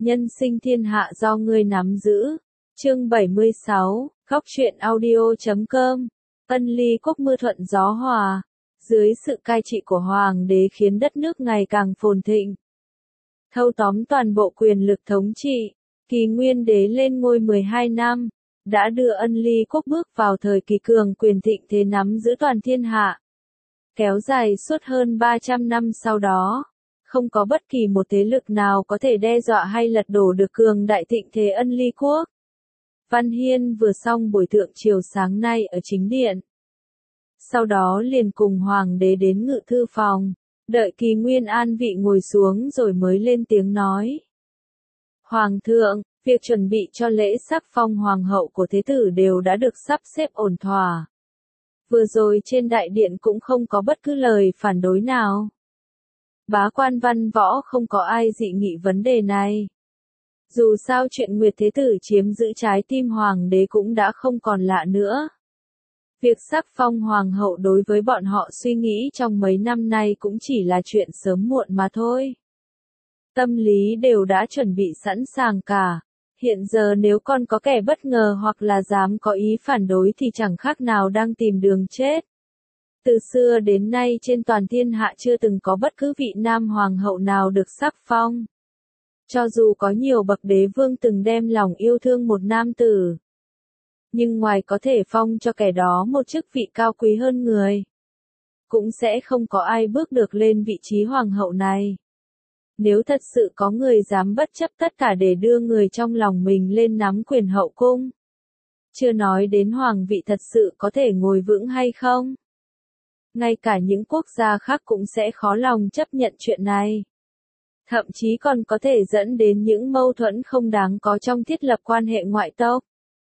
Nhân sinh thiên hạ do ngươi nắm giữ. Chương 76, Góc truyện audio.com. Ân ly quốc mưa thuận gió hòa. Dưới sự cai trị của hoàng đế khiến đất nước ngày càng phồn thịnh. Thâu tóm toàn bộ quyền lực thống trị, Kỳ Nguyên đế lên ngôi 12 năm, đã đưa Ân ly quốc bước vào thời kỳ cường quyền thịnh thế nắm giữ toàn thiên hạ. Kéo dài suốt hơn 300 năm sau đó, không có bất kỳ một thế lực nào có thể đe dọa hay lật đổ được cường đại thịnh thế Ân ly quốc. Văn Hiên vừa xong buổi thượng triều sáng nay ở chính điện. Sau đó liền cùng hoàng đế đến ngự thư phòng, đợi Kỳ Nguyên an vị ngồi xuống rồi mới lên tiếng nói. Hoàng thượng, việc chuẩn bị cho lễ sắc phong hoàng hậu của thế tử đều đã được sắp xếp ổn thỏa. Vừa rồi trên đại điện cũng không có bất cứ lời phản đối nào. Bá quan văn võ không có ai dị nghị vấn đề này. Dù sao chuyện Nguyệt Thế Tử chiếm giữ trái tim hoàng đế cũng đã không còn lạ nữa. Việc sắc phong hoàng hậu đối với bọn họ suy nghĩ trong mấy năm nay cũng chỉ là chuyện sớm muộn mà thôi. Tâm lý đều đã chuẩn bị sẵn sàng cả. Hiện giờ nếu còn có kẻ bất ngờ hoặc là dám có ý phản đối thì chẳng khác nào đang tìm đường chết. Từ xưa đến nay trên toàn thiên hạ chưa từng có bất cứ vị nam hoàng hậu nào được sắc phong. Cho dù có nhiều bậc đế vương từng đem lòng yêu thương một nam tử, nhưng ngoài có thể phong cho kẻ đó một chức vị cao quý hơn người, cũng sẽ không có ai bước được lên vị trí hoàng hậu này. Nếu thật sự có người dám bất chấp tất cả để đưa người trong lòng mình lên nắm quyền hậu cung, chưa nói đến hoàng vị thật sự có thể ngồi vững hay không, ngay cả những quốc gia khác cũng sẽ khó lòng chấp nhận chuyện này. Thậm chí còn có thể dẫn đến những mâu thuẫn không đáng có trong thiết lập quan hệ ngoại tộc.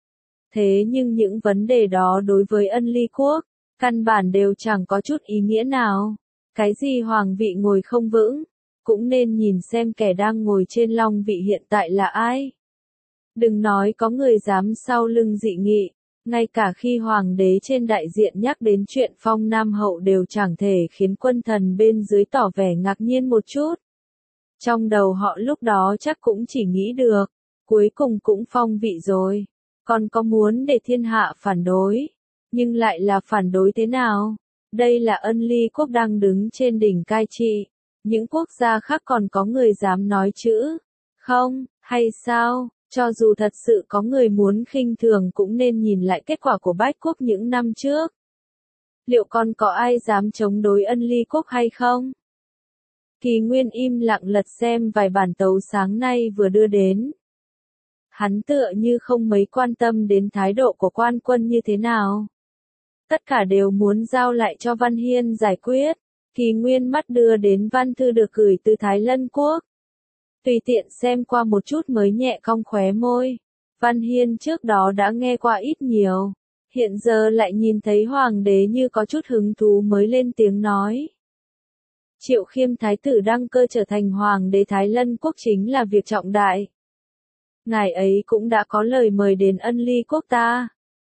Thế nhưng những vấn đề đó đối với Ân ly quốc, căn bản đều chẳng có chút ý nghĩa nào. Cái gì hoàng vị ngồi không vững, cũng nên nhìn xem kẻ đang ngồi trên long vị hiện tại là ai. Đừng nói có người dám sau lưng dị nghị, ngay cả khi hoàng đế trên đại diện nhắc đến chuyện phong nam hậu đều chẳng thể khiến quân thần bên dưới tỏ vẻ ngạc nhiên một chút. Trong đầu họ lúc đó chắc cũng chỉ nghĩ được, cuối cùng cũng phong vị rồi, còn có muốn để thiên hạ phản đối, nhưng lại là phản đối thế nào? Đây là Ân ly quốc đang đứng trên đỉnh cai trị, những quốc gia khác còn có người dám nói chữ không, hay sao? Cho dù thật sự có người muốn khinh thường cũng nên nhìn lại kết quả của Bách Quốc những năm trước. Liệu còn có ai dám chống đối Ân ly quốc hay không? Kỳ Nguyên im lặng lật xem vài bản tấu sáng nay vừa đưa đến. Hắn tựa như không mấy quan tâm đến thái độ của quan quân như thế nào. Tất cả đều muốn giao lại cho Văn Hiên giải quyết. Kỳ Nguyên mắt đưa đến văn thư được gửi từ Thái Lân Quốc. Tùy tiện xem qua một chút mới nhẹ cong khóe môi. Văn Hiên trước đó đã nghe qua ít nhiều. Hiện giờ lại nhìn thấy hoàng đế như có chút hứng thú mới lên tiếng nói. Triệu Khiêm thái tử đăng cơ trở thành hoàng đế Thái Lân quốc chính là việc trọng đại. Ngài ấy cũng đã có lời mời đến Ân ly quốc ta.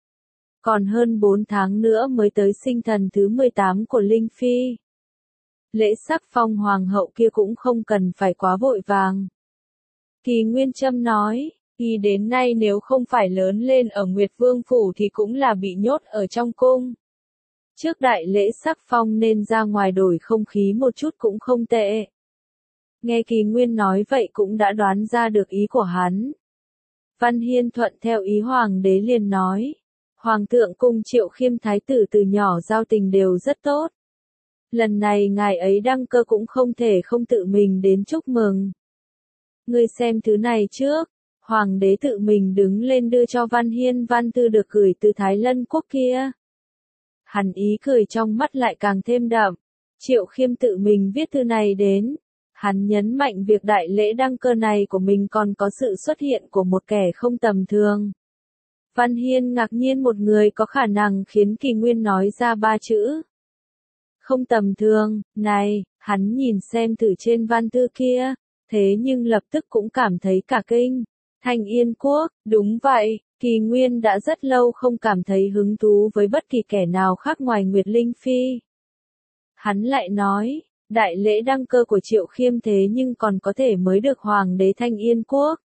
Còn hơn 4 tháng nữa mới tới sinh thần thứ 18 của Linh Phi. Lễ sắc phong hoàng hậu kia cũng không cần phải quá vội vàng. Kỳ Nguyên Trâm nói, y đến nay nếu không phải lớn lên ở Nguyệt Vương Phủ thì cũng là bị nhốt ở trong cung. Trước đại lễ sắc phong nên ra ngoài đổi không khí một chút cũng không tệ. Nghe Kỳ Nguyên nói vậy cũng đã đoán ra được ý của hắn. Văn Hiên thuận theo ý hoàng đế liền nói. Hoàng thượng cùng Triệu Khiêm thái tử từ nhỏ giao tình đều rất tốt. Lần này ngài ấy đăng cơ cũng không thể không tự mình đến chúc mừng. Ngươi xem thứ này trước. Hoàng đế tự mình đứng lên đưa cho Văn Hiên văn thư được gửi từ Thái Lân quốc kia. Hắn ý cười trong mắt lại càng thêm đậm. Triệu Khiêm tự mình viết thư này đến. Hắn nhấn mạnh việc đại lễ đăng cơ này của mình còn có sự xuất hiện của một kẻ không tầm thường. Văn Hiên ngạc nhiên một người có khả năng khiến Kỳ Nguyên nói ra 3 chữ. Không tầm thường, này, hắn nhìn xem thử trên văn thư kia, thế nhưng lập tức cũng cảm thấy cả kinh. Thanh Yên quốc, đúng vậy, Kỳ Nguyên đã rất lâu không cảm thấy hứng thú với bất kỳ kẻ nào khác ngoài Nguyệt Linh Phi. Hắn lại nói, Đại lễ đăng cơ của Triệu Khiêm thế nhưng còn có thể mới được Hoàng đế Thanh Yên Quốc.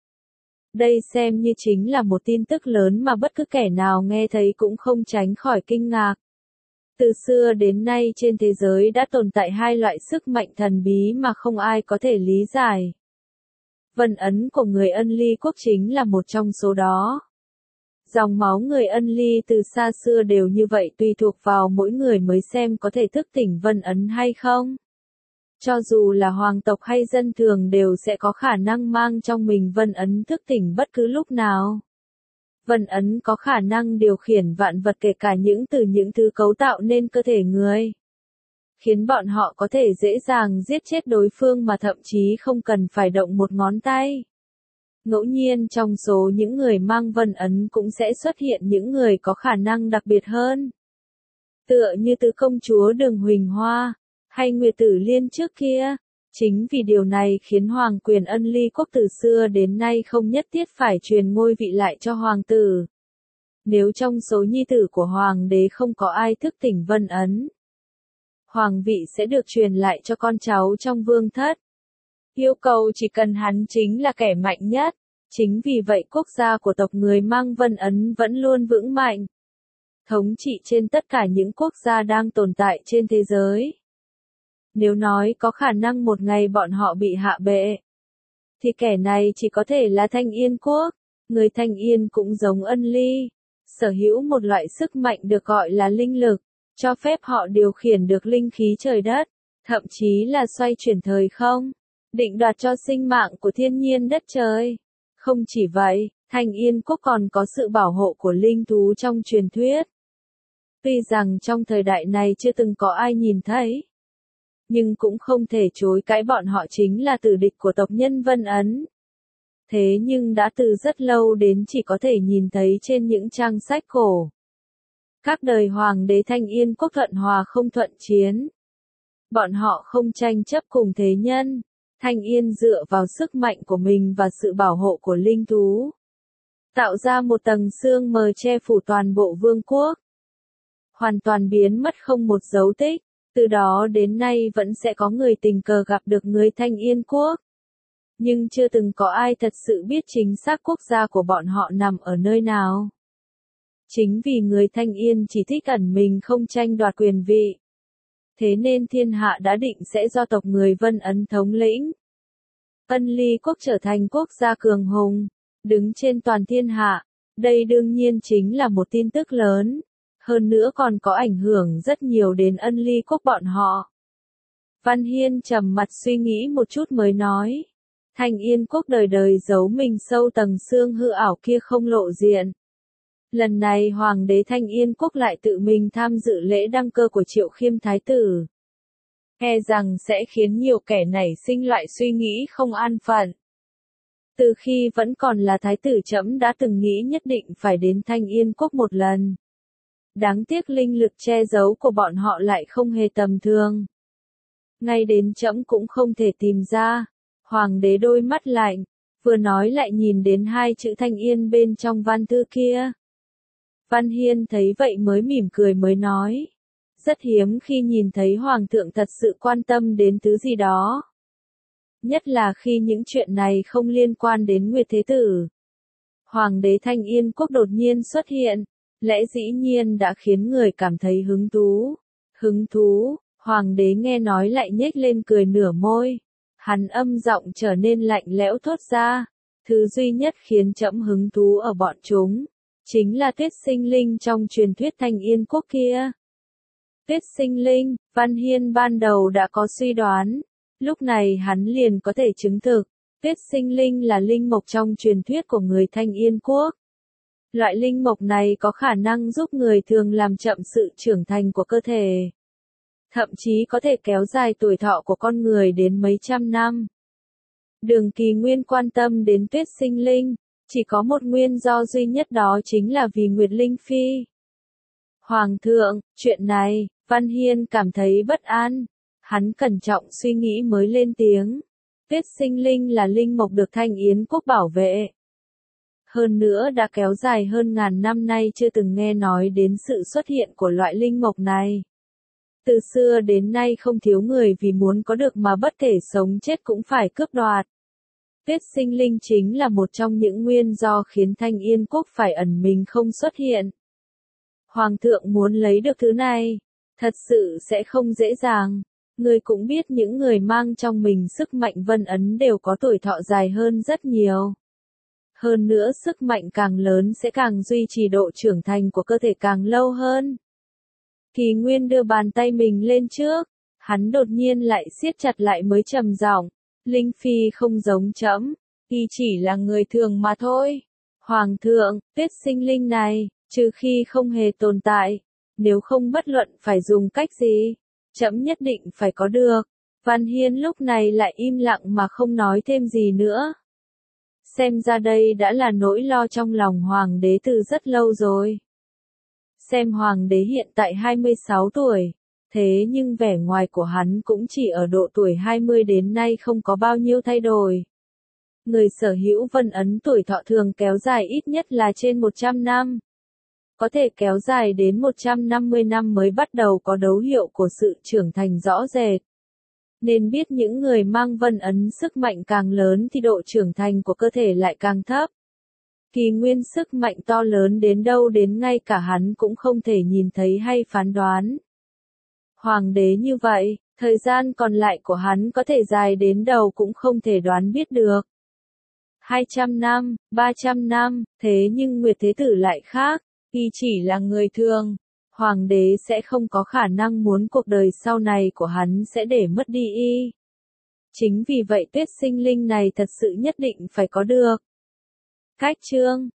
Đây xem như chính là một tin tức lớn mà bất cứ kẻ nào nghe thấy cũng không tránh khỏi kinh ngạc. Từ xưa đến nay trên thế giới đã tồn tại hai loại sức mạnh thần bí mà không ai có thể lý giải. Vân ấn của người Ân Ly quốc chính là một trong số đó. Dòng máu người Ân Ly từ xa xưa đều như vậy, tùy thuộc vào mỗi người mới xem có thể thức tỉnh vân ấn hay không. Cho dù là hoàng tộc hay dân thường đều sẽ có khả năng mang trong mình vân ấn thức tỉnh bất cứ lúc nào. Vân ấn có khả năng điều khiển vạn vật, kể cả những thứ cấu tạo nên cơ thể người, khiến bọn họ có thể dễ dàng giết chết đối phương mà thậm chí không cần phải động một ngón tay. Ngẫu nhiên trong số những người mang vân ấn cũng sẽ xuất hiện những người có khả năng đặc biệt hơn. Tựa như tứ công chúa Đường Huỳnh Hoa, hay Nguyệt Tử Liên trước kia. Chính vì điều này khiến hoàng quyền Ân Ly quốc từ xưa đến nay không nhất thiết phải truyền ngôi vị lại cho hoàng tử. Nếu trong số nhi tử của hoàng đế không có ai thức tỉnh vân ấn, hoàng vị sẽ được truyền lại cho con cháu trong vương thất. Yêu cầu chỉ cần hắn chính là kẻ mạnh nhất. Chính vì vậy quốc gia của tộc người mang vân ấn vẫn luôn vững mạnh, thống trị trên tất cả những quốc gia đang tồn tại trên thế giới. Nếu nói có khả năng một ngày bọn họ bị hạ bệ, thì kẻ này chỉ có thể là Thanh Yên quốc. Người Thanh Yên cũng giống Ân Ly, sở hữu một loại sức mạnh được gọi là linh lực, cho phép họ điều khiển được linh khí trời đất, thậm chí là xoay chuyển thời không, định đoạt cho sinh mạng của thiên nhiên đất trời. Không chỉ vậy, Thanh Yên quốc còn có sự bảo hộ của linh thú trong truyền thuyết. Tuy rằng trong thời đại này chưa từng có ai nhìn thấy, nhưng cũng không thể chối cãi bọn họ chính là tử địch của tộc nhân Vân Ấn. Thế nhưng đã từ rất lâu đến chỉ có thể nhìn thấy trên những trang sách cổ. Các đời hoàng đế Thanh Yên quốc thuận hòa không thuận chiến. Bọn họ không tranh chấp cùng thế nhân. Thanh Yên dựa vào sức mạnh của mình và sự bảo hộ của linh thú, tạo ra một tầng sương mờ che phủ toàn bộ vương quốc, hoàn toàn biến mất không một dấu tích. Từ đó đến nay vẫn sẽ có người tình cờ gặp được người Thanh Yên quốc, nhưng chưa từng có ai thật sự biết chính xác quốc gia của bọn họ nằm ở nơi nào. Chính vì người Thanh Yên chỉ thích ẩn mình không tranh đoạt quyền vị, thế nên thiên hạ đã định sẽ do tộc người Vân Ấn thống lĩnh. Ân Ly quốc trở thành quốc gia cường hùng, đứng trên toàn thiên hạ. Đây đương nhiên chính là một tin tức lớn, hơn nữa còn có ảnh hưởng rất nhiều đến Ân Ly quốc bọn họ. Văn Hiên trầm mặt suy nghĩ một chút mới nói, Thanh Yên quốc đời đời giấu mình sâu tầng xương hư ảo kia không lộ diện. Lần này Hoàng đế Thanh Yên quốc lại tự mình tham dự lễ đăng cơ của Triệu Khiêm Thái tử. E rằng sẽ khiến nhiều kẻ nảy sinh loại suy nghĩ không an phận. Từ khi vẫn còn là thái tử trẫm đã từng nghĩ nhất định phải đến Thanh Yên quốc một lần. Đáng tiếc linh lực che giấu của bọn họ lại không hề tầm thường. Ngay đến trẫm cũng không thể tìm ra. Hoàng đế đôi mắt lạnh, vừa nói lại nhìn đến hai chữ Thanh Yên bên trong văn thư kia. Văn Hiên thấy vậy mới mỉm cười mới nói. Rất hiếm khi nhìn thấy Hoàng thượng thật sự quan tâm đến thứ gì đó. Nhất là khi những chuyện này không liên quan đến Nguyệt Thế Tử. Hoàng đế Thanh Yên quốc đột nhiên xuất hiện, lẽ dĩ nhiên đã khiến người cảm thấy hứng thú. Hứng thú, Hoàng đế nghe nói lại nhếch lên cười nửa môi. Hắn âm giọng trở nên lạnh lẽo thốt ra. Thứ duy nhất khiến trẫm hứng thú ở bọn chúng, chính là Tuyết Sinh Linh trong truyền thuyết Thanh Yên quốc kia. Tuyết Sinh Linh, Văn Hiên ban đầu đã có suy đoán. Lúc này hắn liền có thể chứng thực, Tuyết Sinh Linh là linh mộc trong truyền thuyết của người Thanh Yên quốc. Loại linh mộc này có khả năng giúp người thường làm chậm sự trưởng thành của cơ thể. Thậm chí có thể kéo dài tuổi thọ của con người đến mấy trăm năm. Đường Kỳ Nguyên quan tâm đến Tuyết Sinh Linh, chỉ có một nguyên do duy nhất, đó chính là vì Nguyệt Linh Phi. Hoàng thượng, chuyện này, Văn Hiên cảm thấy bất an. Hắn cẩn trọng suy nghĩ mới lên tiếng. Tuyết Sinh Linh là linh mộc được Thanh Yến quốc bảo vệ. Hơn nữa đã kéo dài hơn ngàn năm nay chưa từng nghe nói đến sự xuất hiện của loại linh mộc này. Từ xưa đến nay không thiếu người vì muốn có được mà bất kể sống chết cũng phải cướp đoạt. Tuyết sinh linh chính là một trong những nguyên do khiến Thanh Yên Quốc phải ẩn mình không xuất hiện. Hoàng thượng muốn lấy được thứ này, thật sự sẽ không dễ dàng. Người cũng biết những người mang trong mình sức mạnh vân ấn đều có tuổi thọ dài hơn rất nhiều. Hơn nữa sức mạnh càng lớn sẽ càng duy trì độ trưởng thành của cơ thể càng lâu hơn. Kỳ Nguyên đưa bàn tay mình lên trước, hắn đột nhiên lại siết chặt lại mới trầm giọng, Linh Phi không giống trẫm, y chỉ là người thường mà thôi. Hoàng thượng, tuyết sinh linh này, trừ khi không hề tồn tại, nếu không bất luận phải dùng cách gì, trẫm nhất định phải có được. Văn Hiên lúc này lại im lặng mà không nói thêm gì nữa. Xem ra đây đã là nỗi lo trong lòng hoàng đế từ rất lâu rồi. Xem hoàng đế hiện tại 26 tuổi, thế nhưng vẻ ngoài của hắn cũng chỉ ở độ tuổi 20 đến nay không có bao nhiêu thay đổi. Người sở hữu vân ấn tuổi thọ thường kéo dài ít nhất là trên 100 năm. Có thể kéo dài đến 150 năm mới bắt đầu có dấu hiệu của sự trưởng thành rõ rệt. Nên biết những người mang vân ấn sức mạnh càng lớn thì độ trưởng thành của cơ thể lại càng thấp. Kỳ Nguyên sức mạnh to lớn đến đâu đến ngay cả hắn cũng không thể nhìn thấy hay phán đoán. Hoàng đế như vậy, thời gian còn lại của hắn có thể dài đến đâu cũng không thể đoán biết được. 200 năm, 300 năm, thế nhưng Nguyệt Thế Tử lại khác, y chỉ là người thường. Hoàng đế sẽ không có khả năng muốn cuộc đời sau này của hắn sẽ để mất đi y. Chính vì vậy tuyết sinh linh này thật sự nhất định phải có được. Cách chương